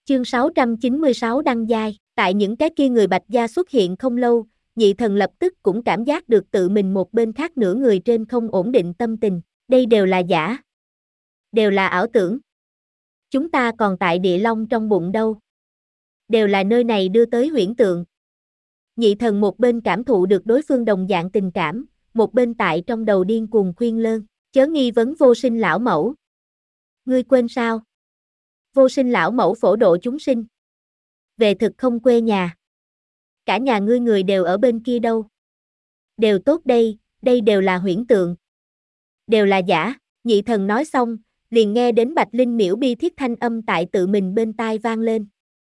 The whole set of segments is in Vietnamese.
Chương 696 đăng giai, tại những cái kia người Bạch gia xuất hiện không lâu, Nhị Thần lập tức cũng cảm giác được tự mình một bên khác nửa người trên không ổn định tâm tình, đây đều là giả, đều là ảo tưởng. Chúng ta còn tại địa long trong bụng đâu. Đều là nơi này đưa tới huyễn tượng. Nhị Thần một bên cảm thụ được đối phương đồng dạng tình cảm, một bên tại trong đầu điên cuồng khuyên lơn, chớ nghi vấn Vô Sinh lão mẫu. Ngươi quên sao? Vô Sinh lão mẫu phổ độ chúng sinh. Về thực không quê nhà. Cả nhà ngươi người đều ở bên kia đâu. Đều tốt đây, đây đều là huyễn tượng. Đều là giả. Nhị Thần nói xong, liền nghe đến Bạch Linh miễu bi thiết thanh âm tại tự mình bên tai vang lên.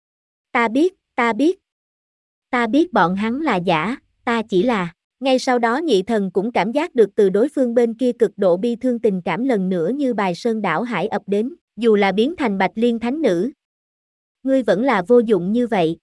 Ta biết, ta biết. Ta biết bọn hắn là giả, ta chỉ là. Ngay sau đó Nhị Thần cũng cảm giác được từ đối phương bên kia cực độ bi thương tình cảm lần nữa như bài sơn đảo hải ập đến, dù là biến thành Bạch Liên thánh nữ. Ngươi vẫn là vô dụng như vậy.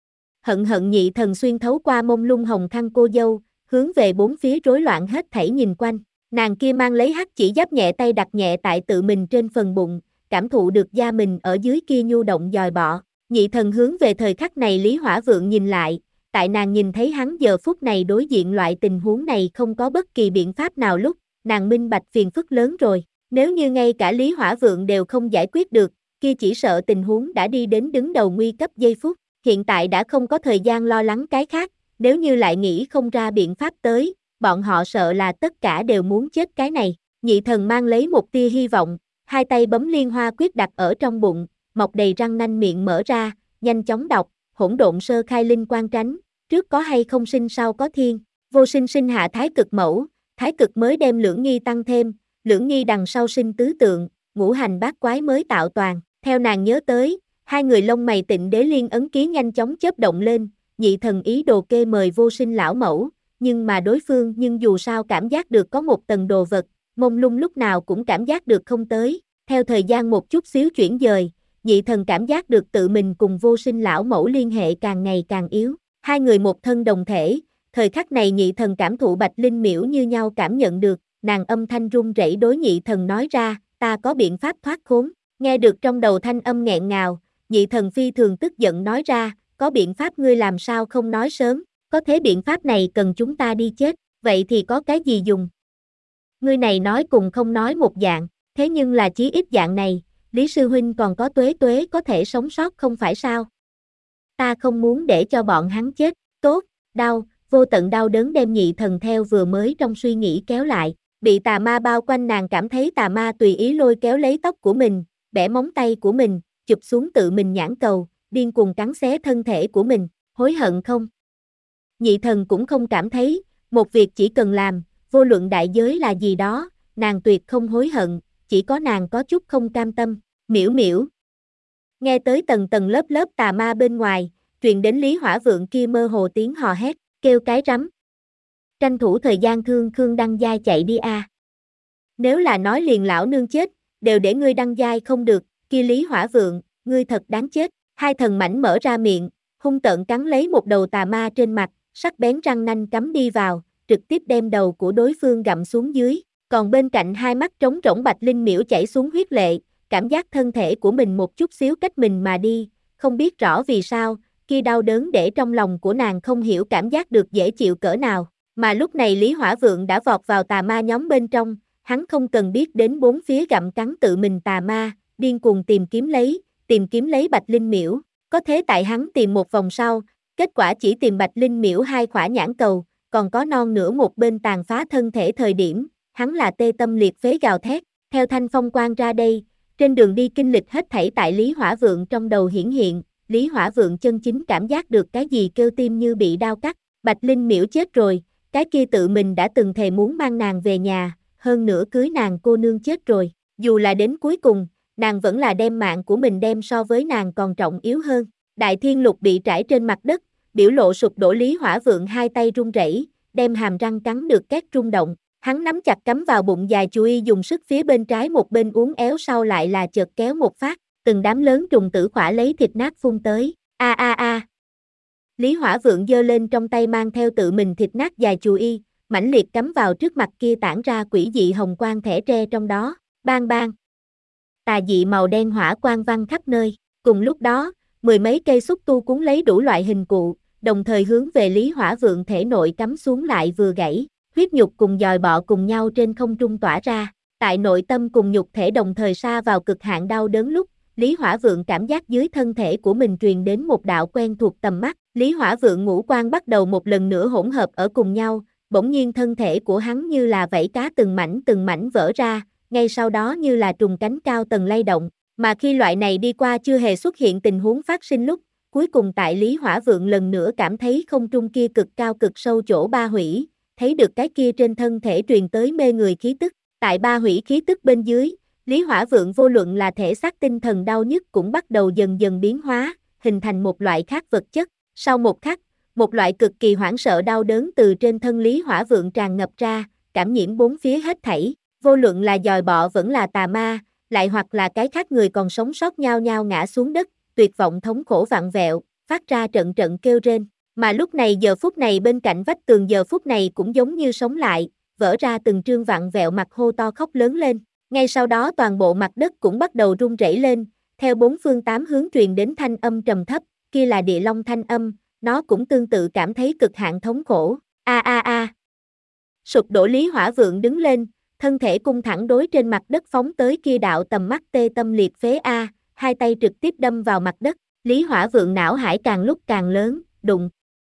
Hận hận Nhị Thần xuyên thấu qua mông lung hồng khăn cô dâu, hướng về bốn phía rối loạn hết thảy nhìn quanh. Nàng kia mang lấy hắc chỉ giáp nhẹ tay đặt nhẹ tại tự mình trên phần bụng, cảm thụ được da mình ở dưới kia nhu động dòi bọ. Nhị Thần hướng về thời khắc này Lý Hỏa Vượng nhìn lại, tại nàng nhìn thấy hắn giờ phút này đối diện loại tình huống này không có bất kỳ biện pháp nào lúc, nàng minh bạch phiền phức lớn rồi. Nếu như ngay cả Lý Hỏa Vượng đều không giải quyết được, kia chỉ sợ tình huống đã đi đến đứng đầu nguy cấp giây phút. Hiện tại đã không có thời gian lo lắng cái khác, nếu như lại nghĩ không ra biện pháp tới, bọn họ sợ là tất cả đều muốn chết cái này. Nhị Thần mang lấy một tia hy vọng, hai tay bấm liên hoa quyết đặt ở trong bụng, mọc đầy răng nanh miệng mở ra, nhanh chóng đọc, hỗn độn sơ khai linh quan tránh, trước có hay không sinh sau có thiên, vô sinh sinh hạ thái cực mẫu, thái cực mới đem lưỡng nghi tăng thêm, lưỡng nghi đằng sau sinh tứ tượng, ngũ hành bát quái mới tạo toàn. Theo nàng nhớ tới, hai người lông mày Tịnh Đế liên ấn ký nhanh chóng chớp động lên, Nhị Thần ý đồ kê mời Vô Sinh lão mẫu, nhưng mà đối phương dù sao cảm giác được có một tầng đồ vật, mông lung lúc nào cũng cảm giác được không tới. Theo thời gian một chút xíu chuyển dời, Nhị Thần cảm giác được tự mình cùng Vô Sinh lão mẫu liên hệ càng ngày càng yếu. Hai người một thân đồng thể, thời khắc này Nhị Thần cảm thụ Bạch Linh miễu như nhau cảm nhận được, nàng âm thanh run rẩy đối Nhị Thần nói ra, ta có biện pháp thoát khốn. Nghe được trong đầu thanh âm nghẹn ngào, Nhị Thần phi thường tức giận nói ra, có biện pháp ngươi làm sao không nói sớm, có thế biện pháp này cần chúng ta đi chết, vậy thì có cái gì dùng? Ngươi này nói cùng không nói một dạng, thế nhưng là chí ít dạng này, Lý Sư Huynh còn có Tuế Tuế có thể sống sót không phải sao? Ta không muốn để cho bọn hắn chết, tốt, đau, vô tận đau đớn đem Nhị Thần theo vừa mới trong suy nghĩ kéo lại, bị tà ma bao quanh nàng cảm thấy tà ma tùy ý lôi kéo lấy tóc của mình, bẻ móng tay của mình, chụp xuống tự mình nhãn cầu, điên cuồng cắn xé thân thể của mình, hối hận không? Nhị Thần cũng không cảm thấy, một việc chỉ cần làm, vô luận đại giới là gì đó, nàng tuyệt không hối hận, chỉ có nàng có chút không cam tâm, miễu miễu. Nghe tới tầng tầng lớp lớp tà ma bên ngoài, truyền đến Lý Hỏa Vượng kia mơ hồ tiếng hò hét, kêu cái rắm. Tranh thủ thời gian thương Khương đăng giai chạy đi a. Nếu là nói liền lão nương chết, đều để ngươi đăng giai không được, kia Lý Hỏa Vượng, ngươi thật đáng chết. Hai thần mảnh mở ra miệng, hung tợn cắn lấy một đầu tà ma trên mặt, sắc bén răng nanh cắm đi vào, trực tiếp đem đầu của đối phương gặm xuống dưới. Còn bên cạnh hai mắt trống rỗng Bạch Linh miễu chảy xuống huyết lệ, cảm giác thân thể của mình một chút xíu cách mình mà đi, không biết rõ vì sao, kia đau đớn để trong lòng của nàng không hiểu cảm giác được dễ chịu cỡ nào. Mà lúc này Lý Hỏa Vượng đã vọt vào tà ma nhóm bên trong, hắn không cần biết đến bốn phía gặm cắn tự mình tà ma, điên cuồng tìm kiếm lấy Bạch Linh miễu. Có thế tại hắn tìm một vòng sau, kết quả chỉ tìm Bạch Linh miễu hai khỏa nhãn cầu, còn có non nửa một bên tàn phá thân thể thời điểm, hắn là tê tâm liệt phế gào thét, theo thanh phong quang ra đây, trên đường đi kinh lịch hết thảy tại Lý Hỏa Vượng trong đầu hiển hiện, Lý Hỏa Vượng chân chính cảm giác được cái gì kêu tim như bị đau cắt, Bạch Linh miễu chết rồi, cái kia tự mình đã từng thề muốn mang nàng về nhà, hơn nữa cưới nàng cô nương chết rồi, dù là đến cuối cùng, nàng vẫn là đem mạng của mình đem so với nàng còn trọng yếu hơn. Đại Thiên Lục bị trải trên mặt đất, biểu lộ sụp đổ Lý Hỏa Vượng hai tay run rẩy, đem hàm răng cắn được két rung động, hắn nắm chặt cắm vào bụng dài chú y dùng sức phía bên trái một bên uốn éo sau lại là chợt kéo một phát, từng đám lớn trùng tử khỏa lấy thịt nát phun tới, a a a. Lý Hỏa Vượng giơ lên trong tay mang theo tự mình thịt nát dài chú y, mãnh liệt cắm vào trước mặt kia tản ra quỷ dị hồng quang thẻ tre trong đó, bang bang. Tà dị màu đen hỏa quang văng khắp nơi, cùng lúc đó, 10 mấy cây xúc tu cuốn lấy đủ loại hình cụ, đồng thời hướng về Lý Hỏa Vượng thể nội cắm xuống lại vừa gãy, huyết nhục cùng dòi bọ cùng nhau trên không trung tỏa ra, tại nội tâm cùng nhục thể đồng thời sa vào cực hạn đau đớn lúc, Lý Hỏa Vượng cảm giác dưới thân thể của mình truyền đến một đạo quen thuộc tầm mắt, Lý Hỏa Vượng ngũ quan bắt đầu một lần nữa hỗn hợp ở cùng nhau, bỗng nhiên thân thể của hắn như là vảy cá từng mảnh vỡ ra, ngay sau đó như là trùng cánh cao tầng lay động, mà khi loại này đi qua chưa hề xuất hiện tình huống phát sinh lúc, cuối cùng tại Lý Hỏa Vượng lần nữa cảm thấy không trung kia cực cao cực sâu chỗ ba hủy, thấy được cái kia trên thân thể truyền tới mê người khí tức, tại ba hủy khí tức bên dưới, Lý Hỏa Vượng vô luận là thể xác tinh thần đau nhức cũng bắt đầu dần dần biến hóa, hình thành một loại khác vật chất, sau một khắc, một loại cực kỳ hoảng sợ đau đớn từ trên thân Lý Hỏa Vượng tràn ngập ra, cảm nhiễm bốn phía hết thảy, vô luận là dòi bọ vẫn là tà ma, lại hoặc là cái khác người còn sống sót nhao nhao ngã xuống đất, tuyệt vọng thống khổ vặn vẹo, phát ra trận trận kêu rên, mà lúc này giờ phút này bên cạnh vách tường giờ phút này cũng giống như sống lại, vỡ ra từng trương vặn vẹo mặt hô to khóc lớn lên, ngay sau đó toàn bộ mặt đất cũng bắt đầu rung rẩy lên, theo bốn phương tám hướng truyền đến thanh âm trầm thấp, kia là địa long thanh âm, nó cũng tương tự cảm thấy cực hạn thống khổ, a a a. Sụp đổ Lý Hỏa Vượng đứng lên, thân thể cung thẳng đối trên mặt đất phóng tới kia đạo tầm mắt tê tâm liệt phế a, hai tay trực tiếp đâm vào mặt đất, Lý Hỏa Vượng não hải càng lúc càng lớn, đụng.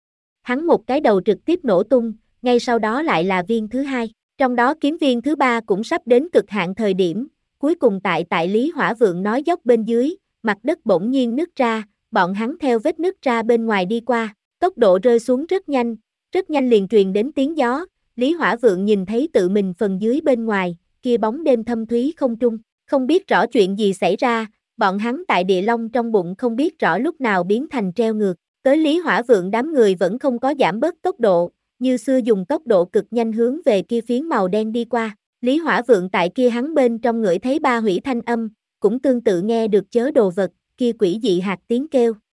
Hắn một cái đầu trực tiếp nổ tung, ngay sau đó lại là viên thứ hai, trong đó kiếm viên thứ ba cũng sắp đến cực hạn thời điểm, cuối cùng tại Lý Hỏa Vượng nói dốc bên dưới, mặt đất bỗng nhiên nứt ra, bọn hắn theo vết nứt ra bên ngoài đi qua, tốc độ rơi xuống rất nhanh liền truyền đến tiếng gió, Lý Hỏa Vượng nhìn thấy tự mình phần dưới bên ngoài, kia bóng đêm thâm thúy không trung, không biết rõ chuyện gì xảy ra, bọn hắn tại địa long trong bụng không biết rõ lúc nào biến thành treo ngược, tới Lý Hỏa Vượng đám người vẫn không có giảm bớt tốc độ, như xưa dùng tốc độ cực nhanh hướng về kia phiến màu đen đi qua, Lý Hỏa Vượng tại kia hắn bên trong ngửi thấy ba hủy thanh âm, cũng tương tự nghe được chớ đồ vật, kia quỷ dị hạt tiếng kêu,